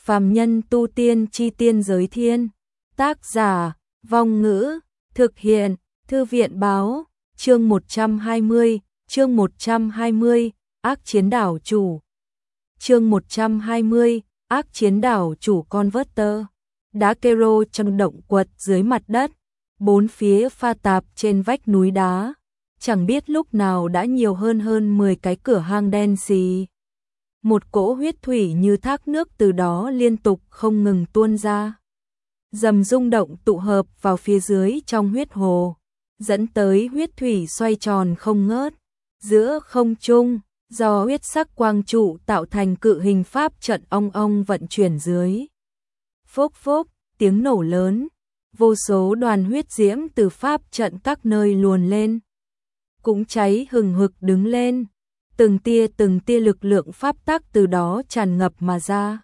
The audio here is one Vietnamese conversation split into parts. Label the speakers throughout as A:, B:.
A: Phàm nhân tu tiên chi tiên giới thiên. Tác giả, Vong Ngữ, thực hiện, Thư viện báo, chương 120, ác chiến đảo chủ. Chương 120, ác chiến đảo chủ Converter. Đá kero trong động quật dưới mặt đất, bốn phía pha tạp trên vách núi đá, chẳng biết lúc nào đã nhiều hơn 10 cái cửa hang đen xì. Một cỗ huyết thủy như thác nước từ đó liên tục không ngừng tuôn ra. Dầm rung động tụ hợp vào phía dưới trong huyết hồ, dẫn tới huyết thủy xoay tròn không ngớt. Giữa không trung, do huyết sắc quang trụ tạo thành cự hình pháp trận ong ong vận chuyển dưới. Phốc phốc, tiếng nổ lớn, vô số đoàn huyết diễm từ pháp trận các nơi luồn lên, cũng cháy hừng hực đứng lên. Từng tia lực lượng pháp tắc từ đó tràn ngập mà ra,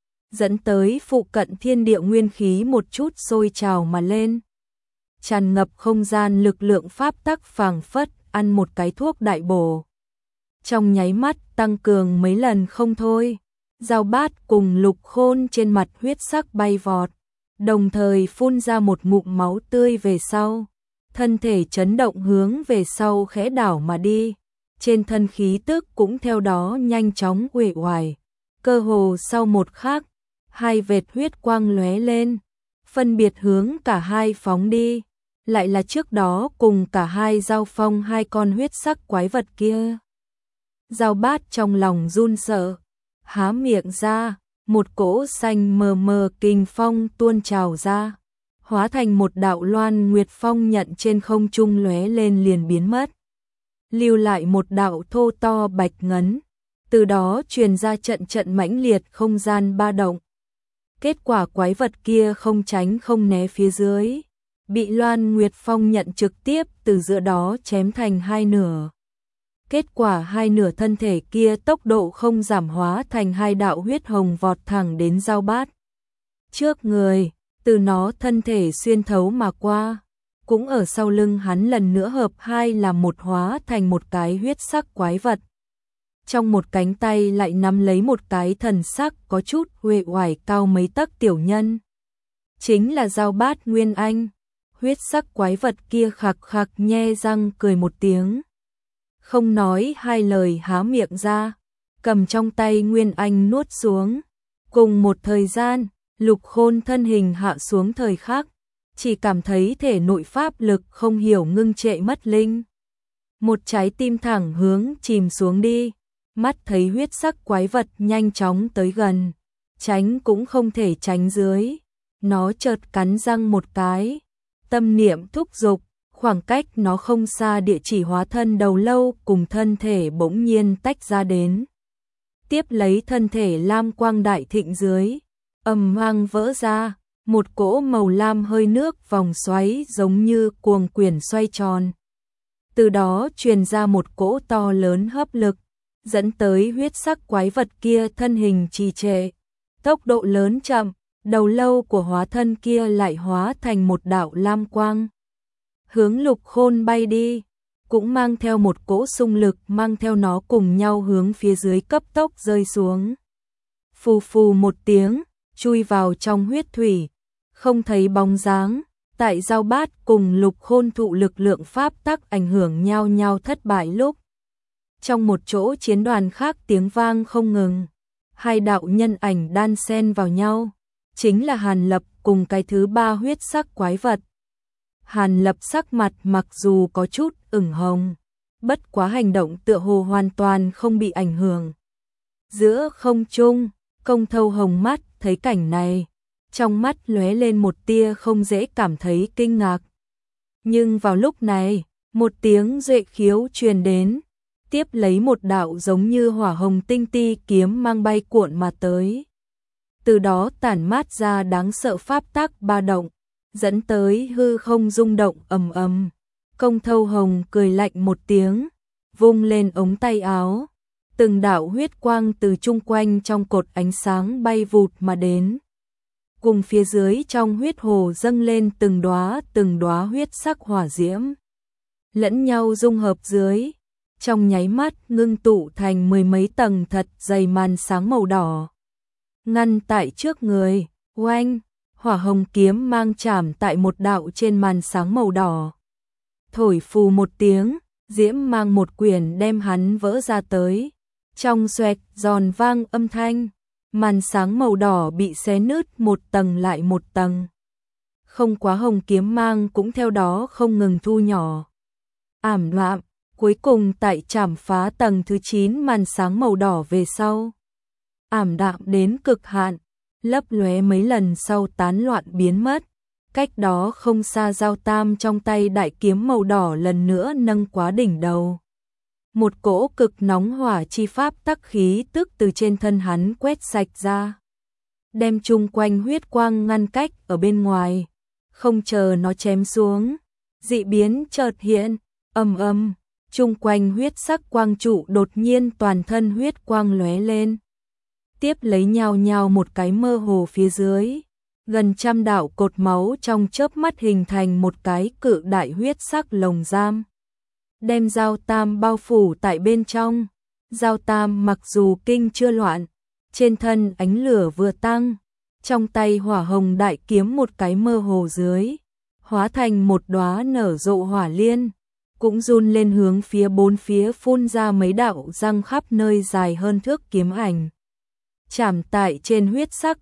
A: dẫn tới phụ cận thiên địa nguyên khí một chút sôi trào mà lên. Tràn ngập không gian lực lượng pháp tắc phảng phất ăn một cái thuốc đại bổ, trong nháy mắt tăng cường mấy lần không thôi. Giao Bát cùng Lục Khôn trên mặt huyết sắc bay vọt, đồng thời phun ra một ngụm máu tươi về sau, thân thể chấn động hướng về sau khẽ đảo mà đi. Trên thân khí tức cũng theo đó nhanh chóng uể oải, cơ hồ sau một khắc, hai vệt huyết quang lóe lên, phân biệt hướng cả hai phóng đi, lại là trước đó cùng cả hai giao phong hai con huyết sắc quái vật kia. Giao Bát trong lòng run sợ, há miệng ra, một cỗ xanh mờ mờ kình phong tuôn trào ra, hóa thành một đạo loan nguyệt phong nhận trên không trung lóe lên liền biến mất, lưu lại một đạo thô to bạch ngấn, từ đó truyền ra trận mãnh liệt không gian ba động. Kết quả quái vật kia không tránh không né phía dưới, bị loan nguyệt phong nhận trực tiếp từ giữa đó chém thành hai nửa. Kết quả hai nửa thân thể kia tốc độ không giảm hóa thành hai đạo huyết hồng vọt thẳng đến Giao Bát trước người, từ nó thân thể xuyên thấu mà qua, cũng ở sau lưng hắn lần nữa hợp hai làm một hóa thành một cái huyết sắc quái vật. Trong một cánh tay lại nắm lấy một cái thần sắc có chút uể oải cao mấy tấc tiểu nhân. Chính là Giao Bát Nguyên Anh. Huyết sắc quái vật kia khạc khạc nhe răng cười một tiếng, không nói hai lời há miệng ra, cầm trong tay Nguyên Anh nuốt xuống. Cùng một thời gian, Lục Khôn thân hình hạ xuống thời khắc, chỉ cảm thấy thể nội pháp lực không hiểu ngưng trệ mất linh. Một trái tim thẳng hướng chìm xuống đi, mắt thấy huyết sắc quái vật nhanh chóng tới gần, tránh cũng không thể tránh dưới. Nó chợt cắn răng một cái, tâm niệm thúc giục, khoảng cách nó không xa địa chỉ hóa thân đầu lâu cùng thân thể bỗng nhiên tách ra đến. Tiếp lấy thân thể lam quang đại thịnh dưới, ầm vang vỡ ra, một cỗ màu lam hơi nước vòng xoáy giống như cuồng quyển xoay tròn. Từ đó truyền ra một cỗ to lớn hấp lực, dẫn tới huyết sắc quái vật kia thân hình trì trệ, tốc độ lớn chậm, đầu lâu của hóa thân kia lại hóa thành một đạo lam quang, hướng Lục Khôn bay đi, cũng mang theo một cỗ xung lực mang theo nó cùng nhau hướng phía dưới cấp tốc rơi xuống. Phù phù một tiếng, chui vào trong huyết thủy, không thấy bóng dáng. Tại Giao Bát cùng Lục Khôn thụ lực lượng pháp tắc ảnh hưởng nhau nhau thất bại lúc, trong một chỗ chiến đoàn khác tiếng vang không ngừng, hai đạo nhân ảnh đan xen vào nhau, chính là Hàn Lập cùng cái thứ ba huyết sắc quái vật. Hàn Lập sắc mặt mặc dù có chút ửng hồng, bất quá hành động tựa hồ hoàn toàn không bị ảnh hưởng. Giữa không trung, Công Thâu hồng mắt thấy cảnh này, trong mắt lóe lên một tia không dễ cảm thấy kinh ngạc. Nhưng vào lúc này, một tiếng duệ khiếu truyền đến, tiếp lấy một đạo giống như hỏa hồng tinh ti kiếm mang bay cuộn mà tới. Từ đó tản mát ra đáng sợ pháp tắc ba động, dẫn tới hư không rung động ầm ầm. Công Thâu hồng cười lạnh một tiếng, vung lên ống tay áo, từng đạo huyết quang từ chung quanh trong cột ánh sáng bay vụt mà đến. Cùng phía dưới trong huyết hồ dâng lên từng đóa huyết sắc hỏa diễm, lẫn nhau dung hợp dưới, trong nháy mắt ngưng tụ thành mười mấy tầng thật dày màn sáng màu đỏ. ngăn tại trước người, oanh, hỏa hồng kiếm mang chạm tại một đạo trên màn sáng màu đỏ. Thổi phù một tiếng, diễm mang một quyển đem hắn vỡ ra tới. Trong xoẹt giòn vang âm thanh, màn sáng màu đỏ bị xé nứt một tầng lại một tầng. Không quá hồng kiếm mang cũng theo đó không ngừng thu nhỏ. Ảm đạm, cuối cùng tại chạm phá tầng thứ 9 màn sáng màu đỏ về sau. Ảm đạm đến cực hạn, lấp lóe mấy lần sau tán loạn biến mất. Cách đó không xa Giao Tam trong tay đại kiếm màu đỏ lần nữa nâng quá đỉnh đầu. Một cỗ cực nóng hỏa chi pháp tắc khí tức từ trên thân hắn quét sạch ra. Đem chung quanh huyết quang ngăn cách ở bên ngoài. Không chờ nó chém xuống. Dị biến chợt hiện, ầm, chung quanh huyết sắc quang trụ đột nhiên toàn thân huyết quang lóe lên. Tiếp lấy nhào nhào một cái mơ hồ phía dưới. Gần trăm đạo cột máu trong chớp mắt hình thành một cái cự đại huyết sắc lồng giam. Đem Giao Tam bao phủ tại bên trong. Giao Tam mặc dù kinh chưa loạn, trên thân ánh lửa vừa tăng, trong tay hỏa hồng đại kiếm một cái mơ hồ dưới, hóa thành một đóa nở rộ hỏa liên, cũng run lên hướng phía bốn phía phun ra mấy đạo răng khắp nơi dài hơn thước kiếm ảnh. Chạm tại trên huyết sắc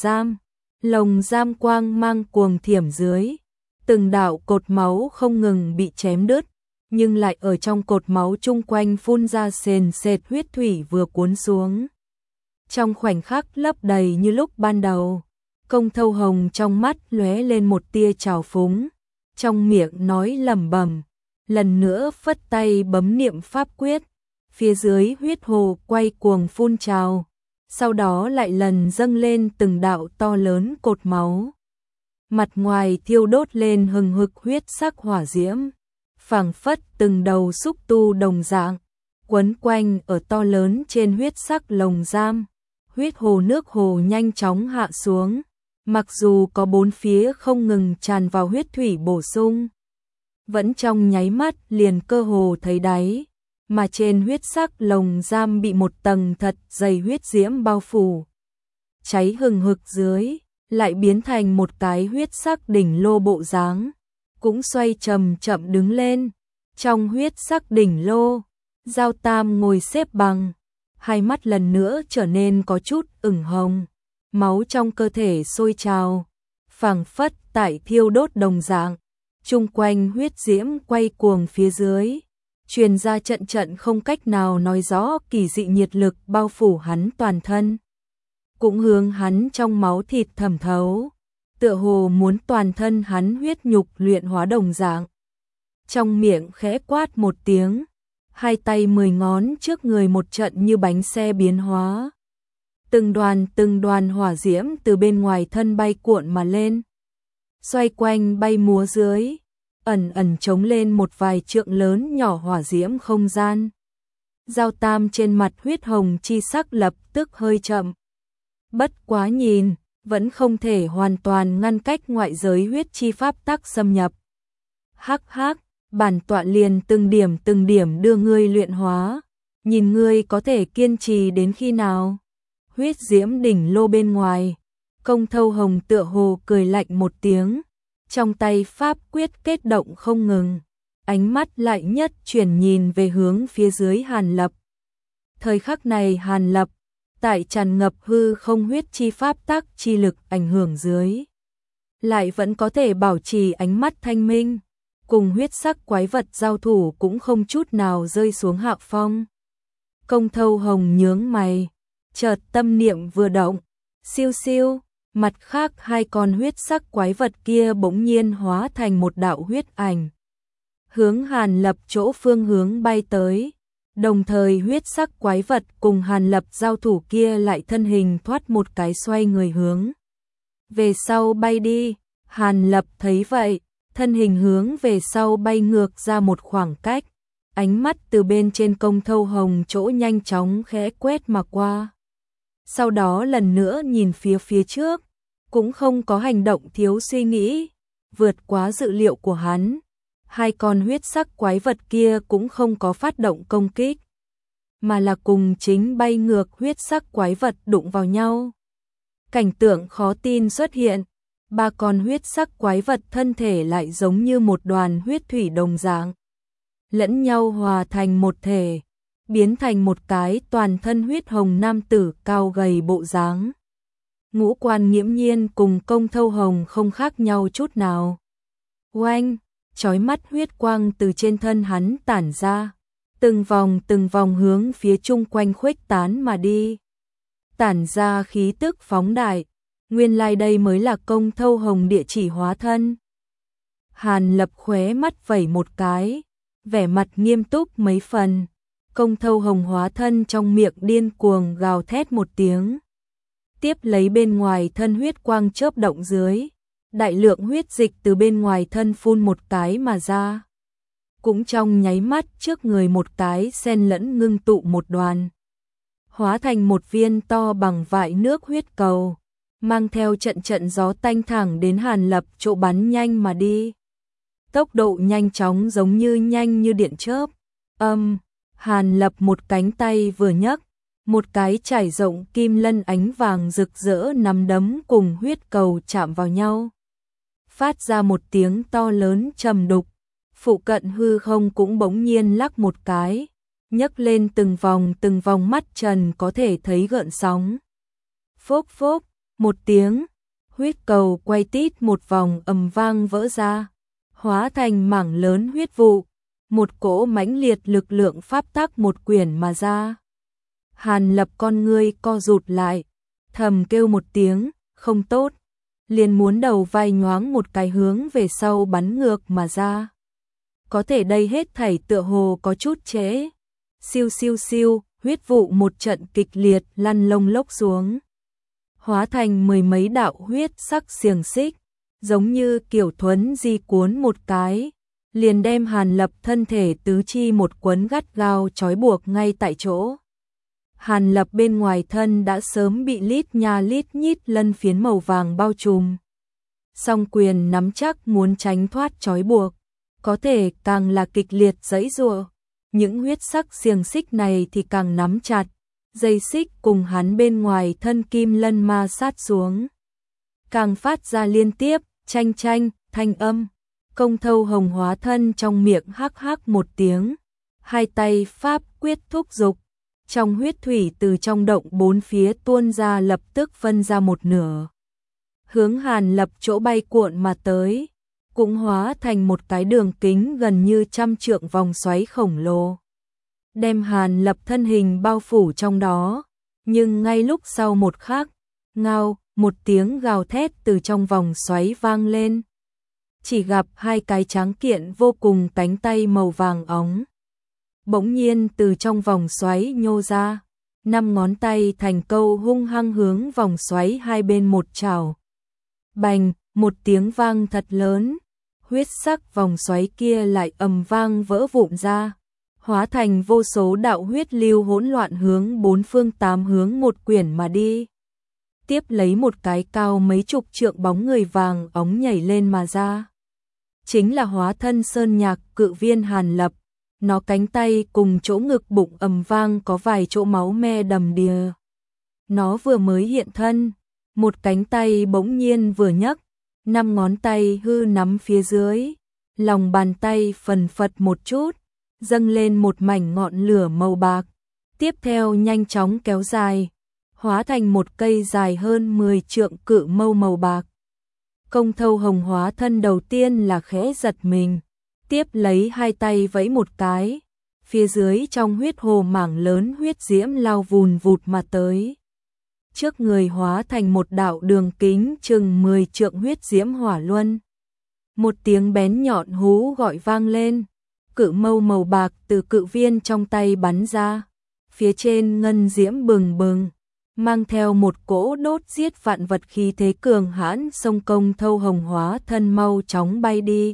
A: lồng giam quang mang cuồng thiểm dưới, từng đạo cột máu không ngừng bị chém đứt, nhưng lại ở trong cột máu chung quanh phun ra sền sệt huyết thủy vừa cuốn xuống. Trong khoảnh khắc lấp đầy như lúc ban đầu, Công Thâu Hồng trong mắt lóe lên một tia trào phúng, trong miệng nói lẩm bẩm, lần nữa phất tay bấm niệm pháp quyết, phía dưới huyết hồ quay cuồng phun trào, sau đó lại lần dâng lên từng đạo to lớn cột máu. Mặt ngoài thiêu đốt lên hừng hực huyết sắc hỏa diễm, phảng phất từng đầu xúc tu đồng dạng, quấn quanh ở to lớn trên huyết sắc lồng giam. Huyết hồ nước hồ nhanh chóng hạ xuống, mặc dù có bốn phía không ngừng tràn vào huyết thủy bổ sung, vẫn trong nháy mắt liền cơ hồ thấy đáy, mà trên huyết sắc lồng giam bị một tầng thật dày huyết diễm bao phủ. Cháy hừng hực dưới, lại biến thành một cái huyết sắc đỉnh lô bộ dáng, cũng xoay chậm chậm đứng lên. Trong huyết sắc đỉnh lô, Giao Tam ngồi xếp bằng, hai mắt lần nữa trở nên có chút ửng hồng, máu trong cơ thể sôi trào, phảng phất tại thiêu đốt đồng dạng, chung quanh huyết diễm quay cuồng phía dưới, truyền ra trận trận không cách nào nói rõ kỳ dị nhiệt lực bao phủ hắn toàn thân, cũng hướng hắn trong máu thịt thẩm thấu, tựa hồ muốn toàn thân hắn huyết nhục luyện hóa đồng dạng. Trong miệng khẽ quát một tiếng, hai tay 10 ngón trước người một trận như bánh xe biến hóa. Từng đoàn hỏa diễm từ bên ngoài thân bay cuộn mà lên, xoay quanh bay múa dưới, ẩn ẩn trống lên một vài trượng lớn nhỏ hỏa diễm không gian. Giao Tam trên mặt huyết hồng chi sắc lập tức hơi chậm. Bất quá nhìn, vẫn không thể hoàn toàn ngăn cách ngoại giới huyết chi pháp tắc xâm nhập. Hắc hắc, bản tọa liền từng điểm đưa ngươi luyện hóa, nhìn ngươi có thể kiên trì đến khi nào. Huyết diễm đỉnh lô bên ngoài, Công Thâu Hồng tựa hồ cười lạnh một tiếng, trong tay pháp quyết kết động không ngừng, ánh mắt lại nhất chuyển nhìn về hướng phía dưới Hàn Lập. Thời khắc này Hàn Lập, tại tràn ngập hư không huyết chi pháp tắc chi lực ảnh hưởng dưới, lại vẫn có thể bảo trì ánh mắt thanh minh, cùng huyết sắc quái vật giao thủ cũng không chút nào rơi xuống hạ phong. Công Thâu Hồng nhướng mày, chợt tâm niệm vừa động, siêu siêu, mặt khác hai con huyết sắc quái vật kia bỗng nhiên hóa thành một đạo huyết ảnh, hướng Hàn Lập chỗ phương hướng bay tới. Đồng thời huyết sắc quái vật cùng Hàn Lập giao thủ kia lại thân hình thoát một cái xoay người hướng về sau bay đi. Hàn Lập thấy vậy, thân hình hướng về sau bay ngược ra một khoảng cách, ánh mắt từ bên trên Công Thâu Hồng chỗ nhanh chóng khẽ quét mà qua. Sau đó lần nữa nhìn phía trước, cũng không có hành động thiếu suy nghĩ, vượt quá dự liệu của hắn. Hai con huyết sắc quái vật kia cũng không có phát động công kích, mà là cùng chính bay ngược huyết sắc quái vật đụng vào nhau. Cảnh tượng khó tin xuất hiện, ba con huyết sắc quái vật thân thể lại giống như một đoàn huyết thủy đồng dạng, lẫn nhau hòa thành một thể, biến thành một cái toàn thân huyết hồng nam tử cao gầy bộ dáng. Ngũ Quan Nghiễm Nhiên cùng Công Thâu Hồng không khác nhau chút nào. Oanh, chói mắt huyết quang từ trên thân hắn tản ra, từng vòng hướng phía chung quanh khuếch tán mà đi. Tản ra khí tức phóng đại, nguyên lai đây mới là Công Thâu Hồng địa chỉ hóa thân. Hàn Lập khóe mắt vẩy một cái, vẻ mặt nghiêm túc mấy phần. Công Thâu Hồng hóa thân trong miệng điên cuồng gào thét một tiếng. Tiếp lấy bên ngoài thân huyết quang chớp động dưới, đại lượng huyết dịch từ bên ngoài thân phun một cái mà ra. Cũng trong nháy mắt trước người một cái xen lẫn ngưng tụ một đoàn, hóa thành một viên to bằng vại nước huyết cầu, mang theo trận gió tanh thẳng đến Hàn Lập chỗ bắn nhanh mà đi. Tốc độ nhanh chóng giống như nhanh như điện chớp. Hàn Lập một cánh tay vừa nhấc, một cái trải rộng kim lân ánh vàng rực rỡ nắm đấm cùng huyết cầu chạm vào nhau, phát ra một tiếng to lớn trầm đục. Phụ cận hư không cũng bỗng nhiên lắc một cái, nhấc lên từng vòng mắt trần có thể thấy gợn sóng. Phốc phốc, một tiếng, huyết cầu quay tít một vòng ầm vang vỡ ra, hóa thành mảng lớn huyết vụ, một cỗ mãnh liệt lực lượng pháp tắc một quyển mà ra. Hàn Lập con ngươi co rụt lại, thầm kêu một tiếng, không tốt, liền muốn đầu vai nhoáng một cái hướng về sau bắn ngược mà ra. Có thể đây hết thảy tựa hồ có chút trễ. Siêu siêu siêu, huyết vụ một trận kịch liệt lăn lông lốc xuống, hóa thành mười mấy đạo huyết sắc xiềng xích, giống như kiểu thuấn di cuốn một cái, liền đem Hàn Lập thân thể tứ chi một quấn gắt gao trói buộc ngay tại chỗ. Hàn Lập bên ngoài thân đã sớm bị lít nha lít nhít lân phiến màu vàng bao trùm. Song quyền nắm chắc muốn tránh thoát trói buộc, có thể càng là kịch liệt giãy giụa. Những huyết sắc xiềng xích này thì càng nắm chặt, dây xích cùng hắn bên ngoài thân kim lân ma sát xuống, càng phát ra liên tiếp chanh chanh thanh âm. Công Thâu Hồng hóa thân trong miệng hắc hắc một tiếng, hai tay pháp quyết thúc dục, trong huyết thủy từ trong động bốn phía tuôn ra lập tức phân ra một nửa, hướng Hàn Lập chỗ bay cuộn mà tới, cũng hóa thành một cái đường kính gần như 100 trượng vòng xoáy khổng lồ, đem Hàn Lập thân hình bao phủ trong đó. Nhưng ngay lúc sau một khắc, ngao, một tiếng gào thét từ trong vòng xoáy vang lên. Chỉ gặp hai cái tráng kiện vô cùng cánh tay màu vàng óng, bỗng nhiên từ trong vòng xoáy nhô ra, 5 ngón tay thành câu hung hăng hướng vòng xoáy hai bên một chảo. Bành, một tiếng vang thật lớn, huyết sắc vòng xoáy kia lại ầm vang vỡ vụn ra, hóa thành vô số đạo huyết lưu hỗn loạn hướng bốn phương tám hướng một quyển mà đi. Tiếp lấy một cái cao mấy chục trượng bóng người vàng óng nhảy lên mà ra. Chính là hóa thân sơn nhạc cự viên Hàn Lập, nó cánh tay cùng chỗ ngực bụng ầm vang có vài chỗ máu me đầm đìa. Nó vừa mới hiện thân, một cánh tay bỗng nhiên vừa nhấc, 5 ngón tay hư nắm phía dưới, lòng bàn tay phần phật một chút, dâng lên một mảnh ngọn lửa màu bạc, tiếp theo nhanh chóng kéo dài, hóa thành một cây dài hơn 10 trượng cự mâu màu bạc. Công Thâu Hồng hóa thân đầu tiên là khẽ giật mình, tiếp lấy hai tay vẫy một cái, phía dưới trong huyết hồ mảng lớn huyết diễm lao vùn vụt mà tới. Trước người hóa thành một đạo đường kính chừng 10 trượng huyết diễm hỏa luân. Một tiếng bén nhọn hú gọi vang lên, cự mâu màu bạc từ cự viên trong tay bắn ra, phía trên ngân diễm bừng bừng, mang theo một cỗ đốt giết vạn vật khí thế cường hãn. Sông Công Thâu Hồng hóa thân mau chóng bay đi.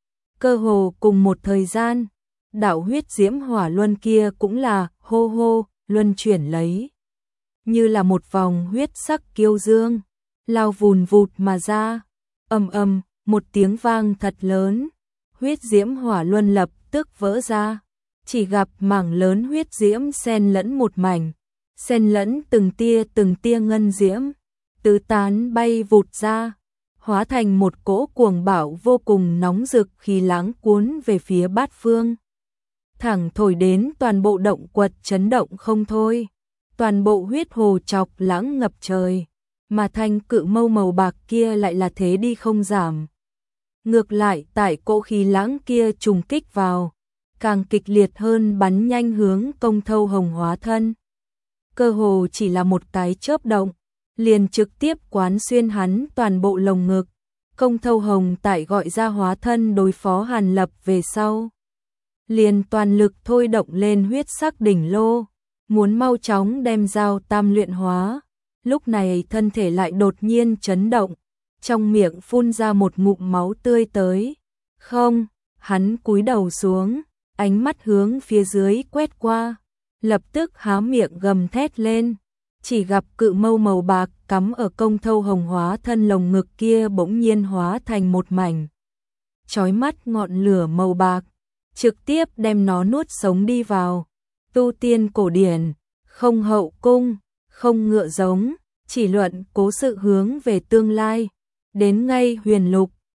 A: Cơ hồ cùng một thời gian, đạo huyết diễm hỏa luân kia cũng là hô hô luân chuyển lấy, như là một vòng huyết sắc kiêu dương, lao vùn vụt mà ra. Ầm, một tiếng vang thật lớn, huyết diễm hỏa luân lập tức vỡ ra, chỉ gặp mảng lớn huyết diễm xen lẫn một mảnh, xen lẫn từng tia ngân diễm, tứ tán bay vụt ra, hóa thành một cỗ cuồng bạo vô cùng nóng rực khí lãng cuốn về phía bát phương. Thẳng thổi đến toàn bộ động quật chấn động không thôi, toàn bộ huyết hồ chọc lãng ngập trời, mà thanh cự mâu màu bạc kia lại là thế đi không giảm. Ngược lại tại cỗ khí lãng kia trùng kích vào, càng kịch liệt hơn bắn nhanh hướng Công Thâu Hồng hóa thân. Cơ hồ chỉ là một cái chớp động, liền trực tiếp quán xuyên hắn toàn bộ lồng ngực. Công Thâu Hồng tại gọi ra hóa thân đối phó Hàn Lập về sau, liền toàn lực thôi động lên huyết sắc đỉnh lô, muốn mau chóng đem dao tam luyện hóa. Lúc này thân thể lại đột nhiên chấn động, trong miệng phun ra một ngụm máu tươi tới. Không, hắn cúi đầu xuống, ánh mắt hướng phía dưới quét qua, lập tức há miệng gầm thét lên, chỉ gặp cự mâu màu bạc cắm ở Công Thâu Hồng hóa thân lồng ngực kia bỗng nhiên hóa thành một mảnh chói mắt ngọn lửa màu bạc, trực tiếp đem nó nuốt sống đi vào. Tu tiên cổ điển, không hậu cung, không ngựa giống, chỉ luận cố sự hướng về tương lai, đến ngay huyền lục,